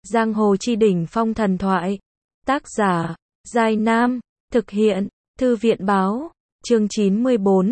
Giang hồ chi đỉnh phong thần thoại. Tác giả, Giai Nam. Thực hiện, Thư viện báo. Chương 94,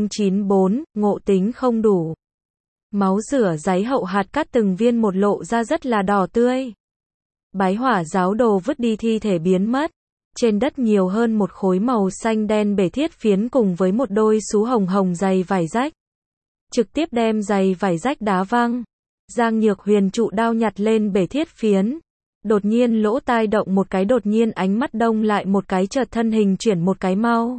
094, ngộ tính không đủ. Máu rửa giấy hậu hạt cát từng viên một lộ ra rất là đỏ tươi. Bái hỏa giáo đồ vứt đi thi thể biến mất. Trên đất nhiều hơn một khối màu xanh đen bể thiết phiến cùng với một đôi xú hồng hồng giày vải rách. Trực tiếp đem giày vải rách đá văng. Giang Nhược Huyền trụ đao nhặt lên bể thiết phiến. Đột nhiên lỗ tai động một cái, đột nhiên ánh mắt đông lại một cái, chợt thân hình chuyển một cái mau.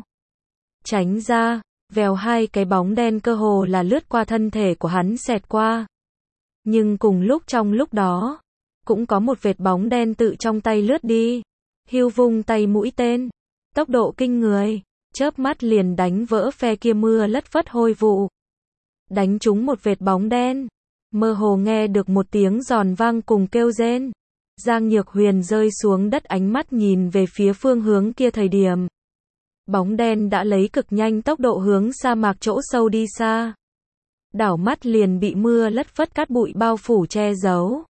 Tránh ra, vèo, hai cái bóng đen cơ hồ là lướt qua thân thể của hắn xẹt qua. Nhưng cùng lúc trong lúc đó, cũng có một vệt bóng đen tự trong tay lướt đi. Hưu vung tay mũi tên, tốc độ kinh người, chớp mắt liền đánh vỡ phe kia mưa lất phất hôi vụ. Đánh trúng một vệt bóng đen, mơ hồ nghe được một tiếng giòn vang cùng kêu rên. Giang Nhược Huyền rơi xuống đất, ánh mắt nhìn về phía phương hướng kia thời điểm. Bóng đen đã lấy cực nhanh tốc độ hướng sa mạc chỗ sâu đi xa. Đảo mắt liền bị mưa lất phất cát bụi bao phủ che giấu.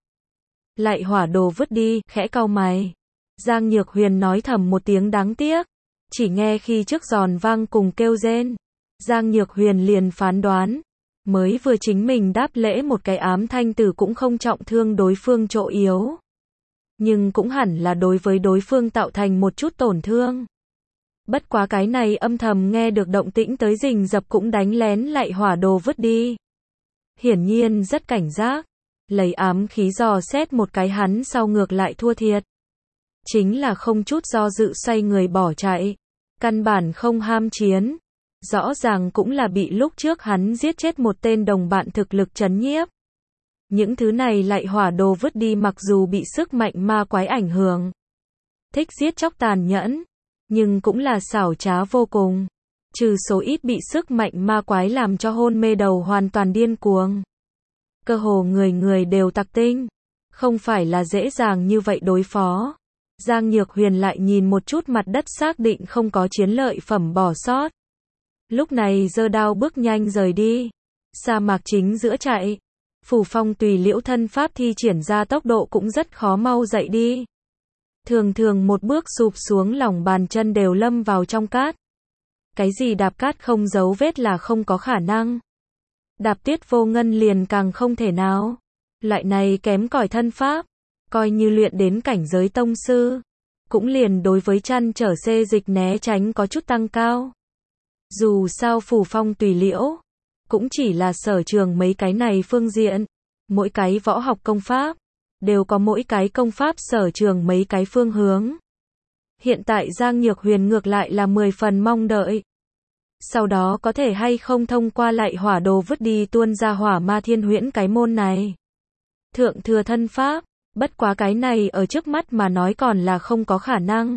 Lại hỏa đồ vứt đi, khẽ cau mày. Giang Nhược Huyền nói thầm một tiếng đáng tiếc. Chỉ nghe khi trước giòn vang cùng kêu rên, Giang Nhược Huyền liền phán đoán. Mới vừa chính mình đáp lễ một cái ám thanh tử cũng không trọng thương đối phương chỗ yếu. Nhưng cũng hẳn là đối với đối phương tạo thành một chút tổn thương. Bất quá cái này âm thầm nghe được động tĩnh tới rình rập cũng đánh lén lại hỏa đồ vứt đi. Hiển nhiên rất cảnh giác. Lấy ám khí dò xét một cái, hắn sau ngược lại thua thiệt. Chính là không chút do dự xoay người bỏ chạy. Căn bản không ham chiến. Rõ ràng cũng là bị lúc trước hắn giết chết một tên đồng bạn thực lực chấn nhiếp. Những thứ này lại hỏa đồ vứt đi mặc dù bị sức mạnh ma quái ảnh hưởng. Thích giết chóc tàn nhẫn. Nhưng cũng là xảo trá vô cùng. Trừ số ít bị sức mạnh ma quái làm cho hôn mê đầu hoàn toàn điên cuồng. Cơ hồ người người đều tặc tinh. Không phải là dễ dàng như vậy đối phó. Giang Nhược Huyền lại nhìn một chút mặt đất, xác định không có chiến lợi phẩm bỏ sót. Lúc này giơ đao bước nhanh rời đi. Sa mạc chính giữa chạy. Phủ Phong tùy liễu thân pháp thi triển ra tốc độ cũng rất khó mau dậy đi. Thường thường một bước sụp xuống, lòng bàn chân đều lâm vào trong cát. Cái gì đạp cát không dấu vết là không có khả năng. Đạp tuyết vô ngân liền càng không thể nào. Loại này kém cỏi thân pháp, coi như luyện đến cảnh giới tông sư, cũng liền đối với chăn trở xê dịch né tránh có chút tăng cao. Dù sao Phủ Phong tùy liễu cũng chỉ là sở trường mấy cái này phương diện. Mỗi cái võ học công pháp đều có mỗi cái công pháp sở trường mấy cái phương hướng. Hiện tại Giang Nhược Huyền ngược lại là 10 phần mong đợi. Sau đó có thể hay không thông qua lại hỏa đồ vứt đi tuôn ra hỏa ma thiên huyễn cái môn này. Thượng thừa thân pháp, bất quá cái này ở trước mắt mà nói còn là không có khả năng.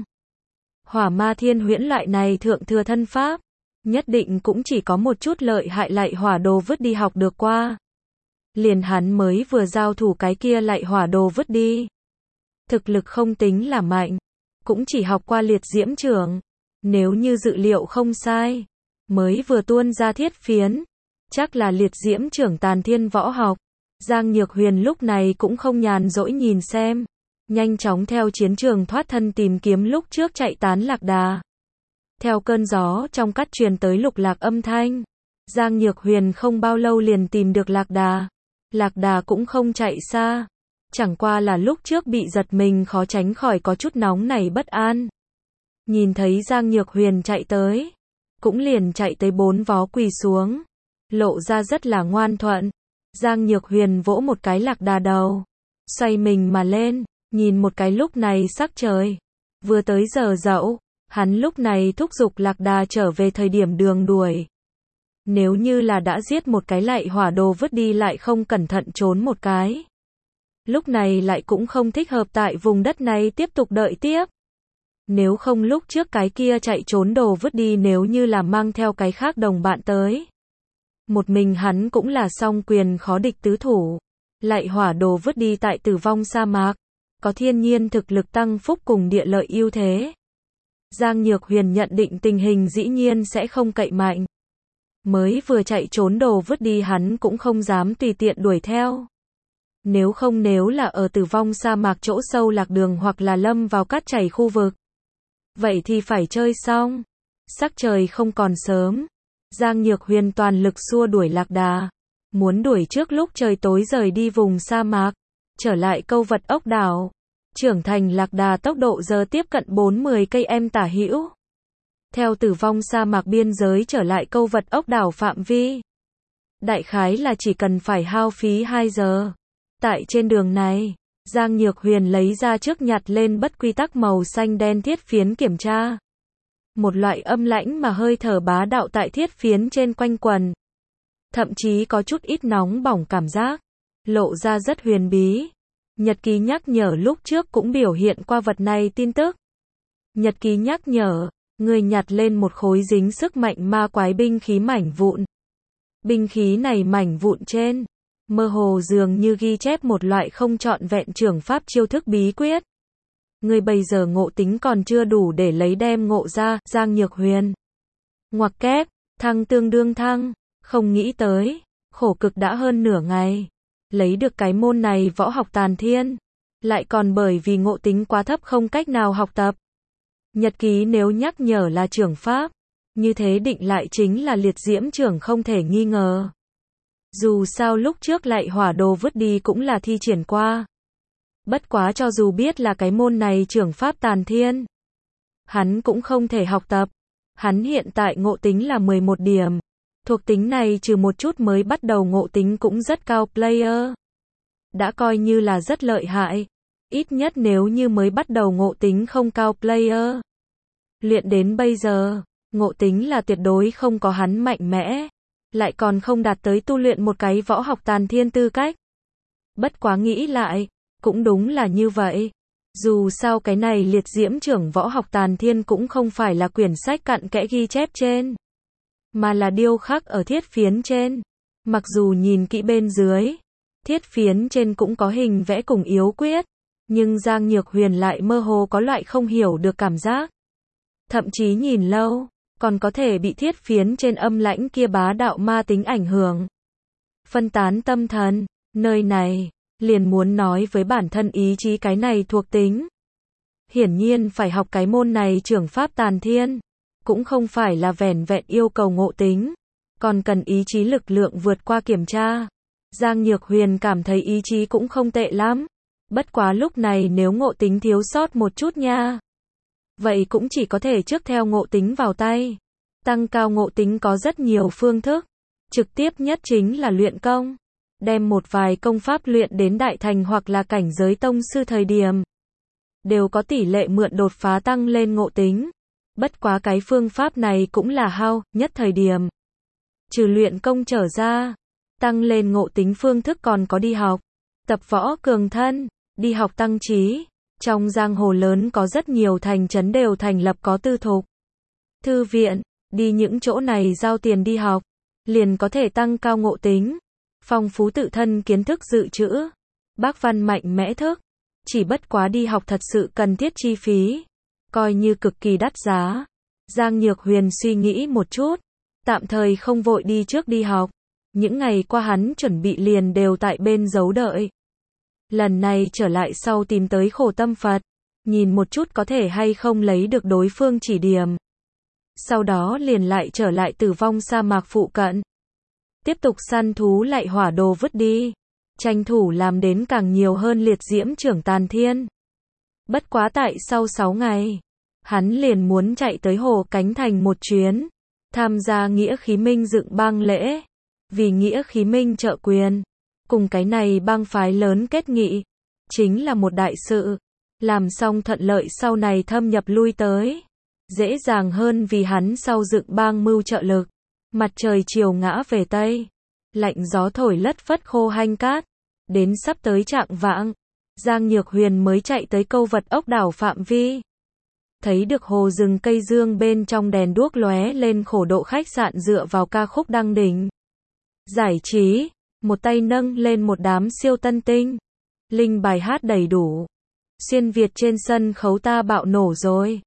Hỏa ma thiên huyễn loại này thượng thừa thân pháp, nhất định cũng chỉ có một chút lợi hại lại hỏa đồ vứt đi học được qua. Liền hắn mới vừa giao thủ cái kia lại hỏa đồ vứt đi. Thực lực không tính là mạnh, cũng chỉ học qua liệt diễm trưởng. Nếu như dự liệu không sai, mới vừa tuôn ra thiết phiến, chắc là liệt diễm trưởng tàn thiên võ học. Giang Nhược Huyền lúc này cũng không nhàn rỗi nhìn xem. Nhanh chóng theo chiến trường thoát thân tìm kiếm lúc trước chạy tán lạc đà. Theo cơn gió trong cát truyền tới lục lạc âm thanh. Giang Nhược Huyền không bao lâu liền tìm được lạc đà. Lạc đà cũng không chạy xa. Chẳng qua là lúc trước bị giật mình khó tránh khỏi có chút nóng nảy bất an. Nhìn thấy Giang Nhược Huyền chạy tới, cũng liền chạy tới 4 vó quỳ xuống. Lộ ra rất là ngoan thuận. Giang Nhược Huyền vỗ một cái lạc đà đầu. Xoay mình mà lên, nhìn một cái lúc này sắc trời. Vừa tới giờ dậu, hắn lúc này thúc giục lạc đà trở về thời điểm đường đuổi. Nếu như là đã giết một cái lại hỏa đồ vứt đi lại không cẩn thận trốn một cái. Lúc này lại cũng không thích hợp tại vùng đất này tiếp tục đợi tiếp. Nếu không lúc trước cái kia chạy trốn đồ vứt đi nếu như là mang theo cái khác đồng bạn tới. Một mình hắn cũng là song quyền khó địch tứ thủ. Lại hỏa đồ vứt đi tại tử vong sa mạc. Có thiên nhiên thực lực tăng phúc cùng địa lợi ưu thế. Giang Nhược Huyền nhận định tình hình dĩ nhiên sẽ không cậy mạnh. Mới vừa chạy trốn đồ vứt đi hắn cũng không dám tùy tiện đuổi theo. Nếu là ở Tử Vong sa mạc chỗ sâu lạc đường hoặc là lâm vào cát chảy khu vực. Vậy thì phải chơi xong. Sắc trời không còn sớm. Giang Nhược Huyền toàn lực xua đuổi lạc đà. Muốn đuổi trước lúc trời tối rời đi vùng sa mạc. Trở lại câu vật ốc đảo. Trưởng thành lạc đà tốc độ giờ tiếp cận 40 cây em tả hữu. Theo Tử Vong sa mạc biên giới trở lại câu vật ốc đảo phạm vi. Đại khái là chỉ cần phải hao phí 2 giờ. Tại trên đường này, Giang Nhược Huyền lấy ra trước nhặt lên bất quy tắc màu xanh đen thiết phiến kiểm tra. Một loại âm lãnh mà hơi thở bá đạo tại thiết phiến trên quanh quần. Thậm chí có chút ít nóng bỏng cảm giác. Lộ ra rất huyền bí. Nhật ký nhắc nhở lúc trước cũng biểu hiện qua vật này tin tức. Nhật ký nhắc nhở, người nhặt lên một khối dính sức mạnh ma quái binh khí mảnh vụn. Binh khí này mảnh vụn trên, mơ hồ dường như ghi chép một loại không trọn vẹn trưởng pháp chiêu thức bí quyết. Người bây giờ ngộ tính còn chưa đủ để lấy đem ngộ ra, Giang Nhược Huyền. Ngoặc kép, thăng tương đương thăng, không nghĩ tới, khổ cực đã hơn nửa ngày. Lấy được cái môn này võ học tàn thiên, lại còn bởi vì ngộ tính quá thấp không cách nào học tập. Nhật ký nếu nhắc nhở là trưởng pháp, như thế định lại chính là liệt diễm trưởng không thể nghi ngờ. Dù sao lúc trước lại hỏa đồ vứt đi cũng là thi triển qua. Bất quá cho dù biết là cái môn này trưởng pháp tàn thiên, hắn cũng không thể học tập. Hắn hiện tại ngộ tính là 11 điểm. Thuộc tính này trừ một chút mới bắt đầu ngộ tính cũng rất cao player. Đã coi như là rất lợi hại. Ít nhất nếu như mới bắt đầu ngộ tính không cao player. Luyện đến bây giờ, ngộ tính là tuyệt đối không có hắn mạnh mẽ. Lại còn không đạt tới tu luyện một cái võ học tàn thiên tư cách. Bất quá nghĩ lại, cũng đúng là như vậy. Dù sao cái này liệt diễm trưởng võ học tàn thiên cũng không phải là quyển sách cặn kẽ ghi chép trên. Mà là điêu khắc ở thiết phiến trên. Mặc dù nhìn kỹ bên dưới, thiết phiến trên cũng có hình vẽ cùng yếu quyết. Nhưng Giang Nhược Huyền lại mơ hồ có loại không hiểu được cảm giác. Thậm chí nhìn lâu, còn có thể bị thiết phiến trên âm lãnh kia bá đạo ma tính ảnh hưởng. Phân tán tâm thần, nơi này, liền muốn nói với bản thân ý chí cái này thuộc tính. Hiển nhiên phải học cái môn này trưởng pháp tàn thiên. Cũng không phải là vẻn vẹn yêu cầu ngộ tính, còn cần ý chí lực lượng vượt qua kiểm tra. Giang Nhược Huyền cảm thấy ý chí cũng không tệ lắm. Bất quá lúc này nếu ngộ tính thiếu sót một chút nha. Vậy cũng chỉ có thể trước theo ngộ tính vào tay. Tăng cao ngộ tính có rất nhiều phương thức. Trực tiếp nhất chính là luyện công. Đem một vài công pháp luyện đến đại thành hoặc là cảnh giới tông sư thời điểm. Đều có tỷ lệ mượn đột phá tăng lên ngộ tính. Bất quá cái phương pháp này cũng là hao nhất thời điểm. Trừ luyện công trở ra, tăng lên ngộ tính phương thức còn có đi học, tập võ cường thân, đi học tăng trí. Trong giang hồ lớn có rất nhiều thành trấn đều thành lập có tư thục, thư viện, đi những chỗ này giao tiền đi học, liền có thể tăng cao ngộ tính, phong phú tự thân kiến thức dự trữ, bác văn mạnh mẽ thức. Chỉ bất quá đi học thật sự cần thiết chi phí, coi như cực kỳ đắt giá. Giang Nhược Huyền suy nghĩ một chút, tạm thời không vội đi trước đi học. Những ngày qua hắn chuẩn bị liền đều tại bên giấu đợi. Lần này trở lại sau tìm tới Khổ Tâm Phật, nhìn một chút có thể hay không lấy được đối phương chỉ điểm. Sau đó liền lại trở lại Tử Vong sa mạc phụ cận. Tiếp tục săn thú lại hỏa đồ vứt đi. Tranh thủ làm đến càng nhiều hơn liệt diễm trưởng tàn thiên. Bất quá tại sau 6 ngày, hắn liền muốn chạy tới Hồ Cánh Thành một chuyến, tham gia nghĩa khí minh dựng bang lễ. Vì nghĩa khí minh trợ quyền, cùng cái này bang phái lớn kết nghị, chính là một đại sự. Làm xong thuận lợi sau này thâm nhập lui tới, dễ dàng hơn vì hắn sau dựng bang mưu trợ lực. Mặt trời chiều ngã về Tây, lạnh gió thổi lất phất khô hanh cát. Đến sắp tới trạng vạng, Giang Nhược Huyền mới chạy tới câu vật ốc đảo phạm vi. Thấy được hồ rừng cây dương bên trong đèn đuốc lóe lên khổ độ khách sạn dựa vào ca khúc đăng đỉnh. Giải trí, một tay nâng lên một đám siêu tân tinh. Linh bài hát đầy đủ. Xuyên Việt trên sân khấu ta bạo nổ rồi.